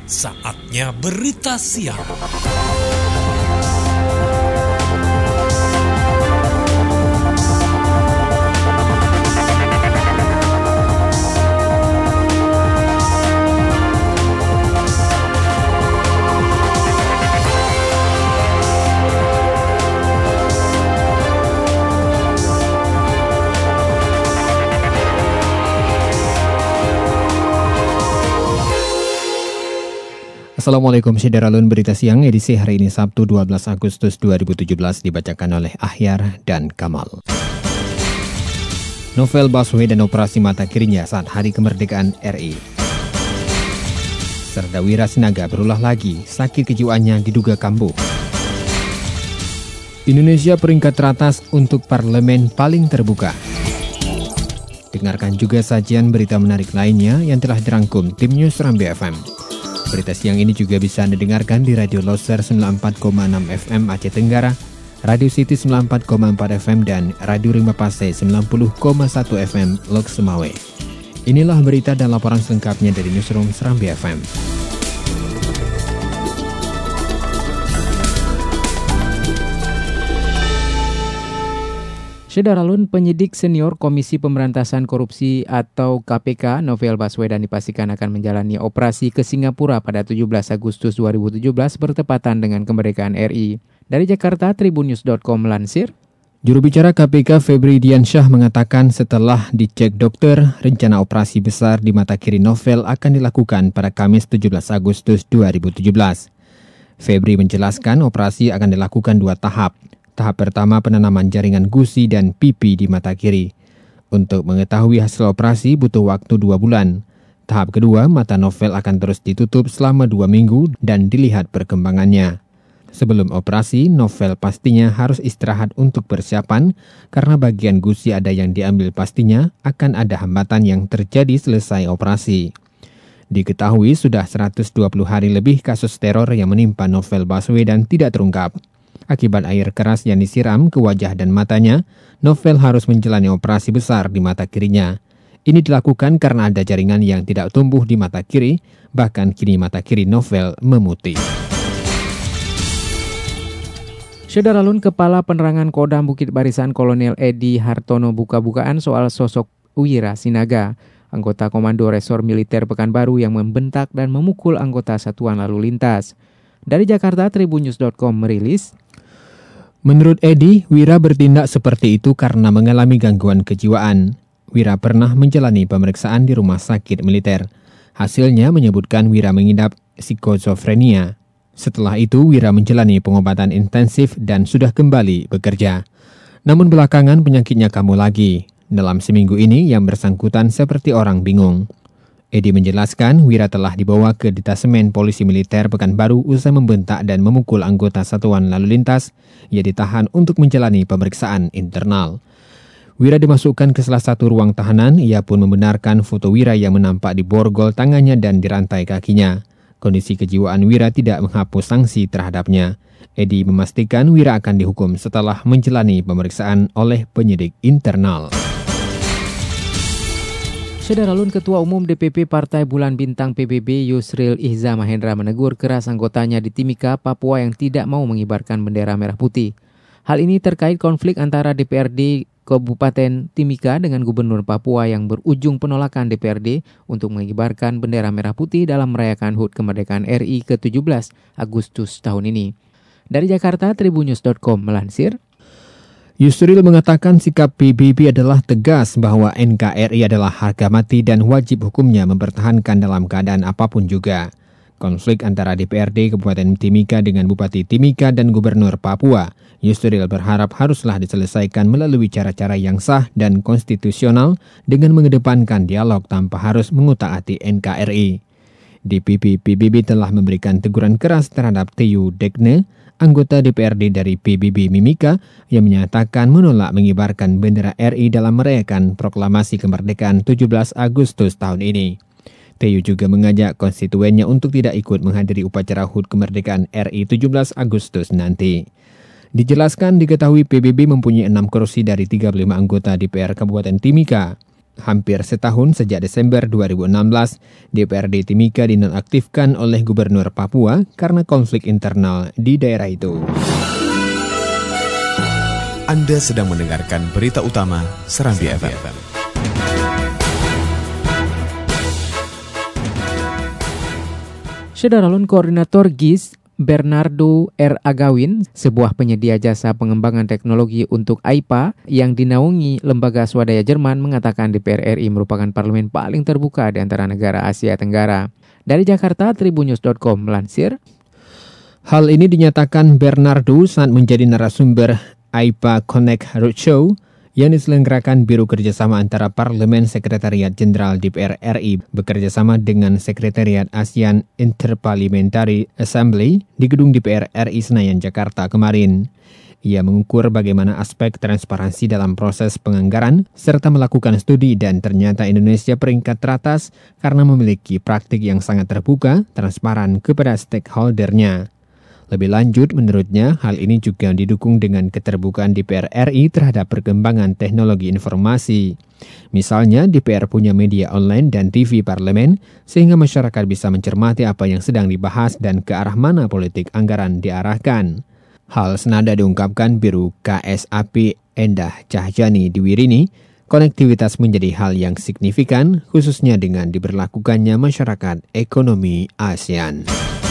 Saatnya berita siang. Assalamualaikum Syederalun, berita siang edisi hari ini Sabtu 12 Agustus 2017 dibacakan oleh Ahyar dan Kamal. Novel Baswedan operasi mata kirinya saat hari kemerdekaan RI. Serdawira Sinaga berulah lagi, sakit kejiwaannya diduga kambuh. Indonesia peringkat teratas untuk parlemen paling terbuka. Dengarkan juga sajian berita menarik lainnya yang telah dirangkum tim News Rambi FM. Berita siang ini juga bisa Anda dengarkan di Radio Loser 94,6 FM Aceh Tenggara, Radio City 94,4 FM, dan Radio Rimba Pase 90,1 FM Lok Semawe. Inilah berita dan laporan selengkapnya dari Newsroom Serambi FM. Syederalun, penyidik senior Komisi Pemberantasan Korupsi atau KPK Novel Baswedan dipastikan akan menjalani operasi ke Singapura pada 17 Agustus 2017 bertepatan dengan kemerdekaan RI. Dari Jakarta, Tribunnews.com melansir. Juru bicara KPK Febri Diansyah mengatakan setelah dicek dokter, rencana operasi besar di mata kiri Novel akan dilakukan pada Kamis 17 Agustus 2017. Febri menjelaskan operasi akan dilakukan 2 tahap. Tahap pertama penanaman jaringan gusi dan pipi di mata kiri. Untuk mengetahui hasil operasi butuh waktu 2 bulan. Tahap kedua, mata Novel akan terus ditutup selama 2 minggu dan dilihat perkembangannya. Sebelum operasi, Novel pastinya harus istirahat untuk persiapan karena bagian gusi ada yang diambil, pastinya akan ada hambatan yang terjadi selesai operasi. Diketahui sudah 120 hari lebih kasus teror yang menimpa Novel Baswedan tidak terungkap. Akibat air keras yang disiram ke wajah dan matanya, Novel harus menjalani operasi besar di mata kirinya. Ini dilakukan karena ada jaringan yang tidak tumbuh di mata kiri, bahkan kini mata kiri Novel memutih. Syederalun, Kepala Penerangan Kodam Bukit Barisan Kolonel Edi Hartono buka-bukaan soal sosok Wira Sinaga, anggota Komando Resor Militer Pekanbaru yang membentak dan memukul anggota Satuan Lalu Lintas. Dari Jakarta, Tribunnews.com merilis. Menurut Edi, Wira bertindak seperti itu karena mengalami gangguan kejiwaan. Wira pernah menjalani pemeriksaan di rumah sakit militer. Hasilnya menyebutkan Wira mengidap skizofrenia. Setelah itu, Wira menjalani pengobatan intensif dan sudah kembali bekerja. Namun belakangan penyakitnya kambuh lagi. Dalam seminggu ini, yang bersangkutan seperti orang bingung. Edi menjelaskan Wira telah dibawa ke detasemen polisi militer Pekanbaru usai membentak dan memukul anggota Satuan Lalu Lintas. Ia ditahan untuk menjalani pemeriksaan internal. Wira dimasukkan ke salah satu ruang tahanan. Ia pun membenarkan foto Wira yang menampak di borgol tangannya dan dirantai kakinya. Kondisi kejiwaan Wira tidak menghapus sanksi terhadapnya. Edi memastikan Wira akan dihukum setelah menjalani pemeriksaan oleh penyidik internal. Syederalun, Ketua Umum DPP Partai Bulan Bintang PBB Yusril Ihza Mahendra menegur keras anggotanya di Timika, Papua yang tidak mau mengibarkan bendera merah putih. Hal ini terkait konflik antara DPRD Kabupaten Timika dengan Gubernur Papua yang berujung penolakan DPRD untuk mengibarkan bendera merah putih dalam merayakan HUT Kemerdekaan RI ke-17 Agustus tahun ini. Dari Jakarta, Tribunnews.com melansir. Yusril mengatakan sikap PBB adalah tegas bahwa NKRI adalah harga mati dan wajib hukumnya mempertahankan dalam keadaan apapun juga. Konflik antara DPRD Kabupaten Timika dengan Bupati Timika dan Gubernur Papua, Yusril berharap haruslah diselesaikan melalui cara-cara yang sah dan konstitusional dengan mengedepankan dialog tanpa harus mengutak-atik NKRI. DPP PBB telah memberikan teguran keras terhadap Teyu Dekne, anggota DPRD dari PBB Mimika yang menyatakan menolak mengibarkan bendera RI dalam merayakan proklamasi kemerdekaan 17 Agustus tahun ini. Teyu juga mengajak konstituennya untuk tidak ikut menghadiri upacara HUT kemerdekaan RI 17 Agustus nanti. Dijelaskan diketahui PBB mempunyai 6 kursi dari 35 anggota DPR Kabupaten Timika. Hampir setahun sejak Desember 2016, DPRD Timika dinonaktifkan oleh Gubernur Papua karena konflik internal di daerah itu. Anda sedang mendengarkan berita utama Serambi FM. Saudara Koordinator GIS Bernardo R. Agawin, sebuah penyedia jasa pengembangan teknologi untuk AIPA yang dinaungi lembaga swadaya Jerman, mengatakan DPR RI merupakan parlemen paling terbuka di antara negara Asia Tenggara. Dari Jakarta, Tribunnews.com melansir. Hal ini dinyatakan Bernardo saat menjadi narasumber AIPA Connect Roadshow yang diselenggarakan Biro Kerjasama antara Parlemen Sekretariat Jenderal DPR RI bekerjasama dengan Sekretariat ASEAN Interparliamentary Assembly di Gedung DPR RI Senayan, Jakarta kemarin. Ia mengukur bagaimana aspek transparansi dalam proses penganggaran serta melakukan studi dan ternyata Indonesia peringkat teratas karena memiliki praktik yang sangat terbuka, transparan kepada stakeholder-nya. Lebih lanjut, menurutnya, hal ini juga didukung dengan keterbukaan DPR RI terhadap perkembangan teknologi informasi. Misalnya, DPR punya media online dan TV parlemen, sehingga masyarakat bisa mencermati apa yang sedang dibahas dan ke arah mana politik anggaran diarahkan. Hal senada diungkapkan Biro KSAP Endah Cahyani di Wirini, konektivitas menjadi hal yang signifikan, khususnya dengan diberlakukannya masyarakat ekonomi ASEAN.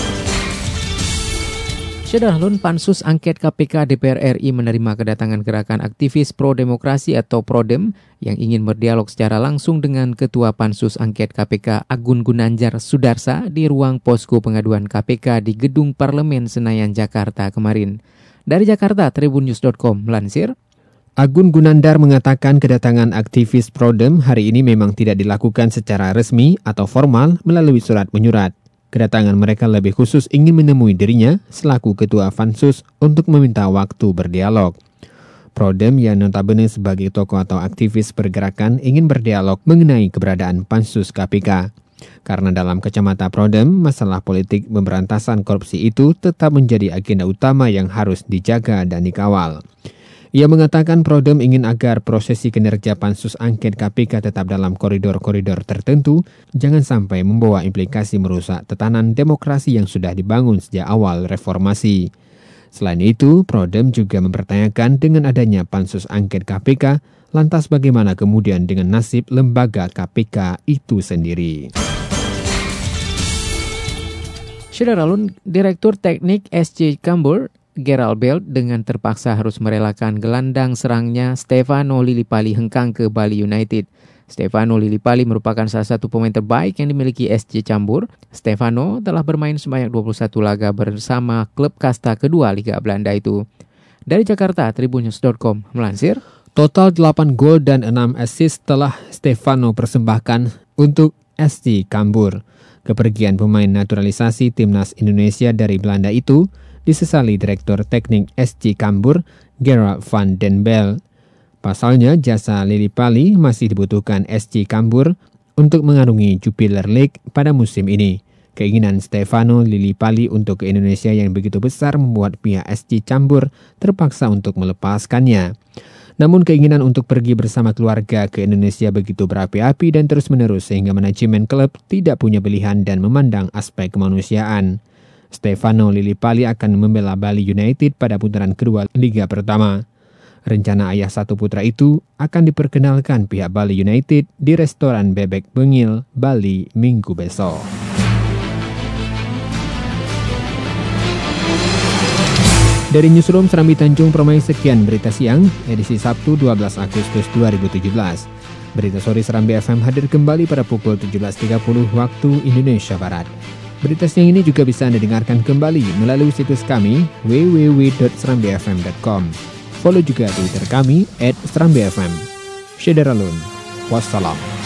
Saudara, Pansus Angket KPK DPR RI menerima kedatangan gerakan aktivis pro-demokrasi atau PRODEM yang ingin berdialog secara langsung dengan Ketua Pansus Angket KPK Agun Gunandjar Sudarsa di ruang posko pengaduan KPK di Gedung Parlemen Senayan, Jakarta kemarin. Dari Jakarta, Tribunnews.com melansir. Agun Gunandjar mengatakan kedatangan aktivis PRODEM hari ini memang tidak dilakukan secara resmi atau formal melalui surat menyurat. Kedatangan mereka lebih khusus ingin menemui dirinya selaku Ketua Pansus untuk meminta waktu berdialog. PRODEM yang notabene sebagai tokoh atau aktivis pergerakan ingin berdialog mengenai keberadaan Pansus KPK. Karena dalam kacamata PRODEM, masalah politik pemberantasan korupsi itu tetap menjadi agenda utama yang harus dijaga dan dikawal. Ia mengatakan PRODEM ingin agar prosesi kinerja Pansus Angket KPK tetap dalam koridor-koridor tertentu, jangan sampai membawa implikasi merusak tatanan demokrasi yang sudah dibangun sejak awal reformasi. Selain itu, PRODEM juga mempertanyakan dengan adanya Pansus Angket KPK, lantas bagaimana kemudian dengan nasib lembaga KPK itu sendiri. Saudara, Direktur Teknik SC Cambur Gerald Bell dengan terpaksa harus merelakan gelandang serangnya Stefano Lillipali hengkang ke Bali United. Stefano Lillipali merupakan salah satu pemain terbaik yang dimiliki SC Cambur. Stefano telah bermain sebanyak 21 laga bersama klub kasta kedua Liga Belanda itu. Dari Jakarta, Tribunnews.com melansir. Total 8 gol dan 6 assist telah Stefano persembahkan untuk SC Cambur. Kepergian pemain naturalisasi timnas Indonesia dari Belanda itu disesali Direktur Teknik SC Cambur, Gerard van den Bel. Pasalnya, jasa Lillipali masih dibutuhkan SC Cambur untuk mengarungi Jupiler League pada musim ini. Keinginan Stefano Lillipali untuk ke Indonesia yang begitu besar membuat pihak SC Cambur terpaksa untuk melepaskannya. Namun keinginan untuk pergi bersama keluarga ke Indonesia begitu berapi-api dan terus-menerus sehingga manajemen klub tidak punya pilihan dan memandang aspek kemanusiaan. Stefano Lillipali akan membela Bali United pada putaran kedua Liga Pertama. Rencana ayah satu putra itu akan diperkenalkan pihak Bali United di restoran Bebek Bengil, Bali minggu besok. Dari Newsroom Serambi Tanjung Permai, sekian berita siang, edisi Sabtu 12 Agustus 2017. Berita sore Serambi FM hadir kembali pada pukul 17.30 waktu Indonesia Barat. Berita siang ini juga bisa Anda dengarkan kembali melalui situs kami www.serambifm.com. Follow juga Twitter kami @serambifm. Syederalun. Wassalam.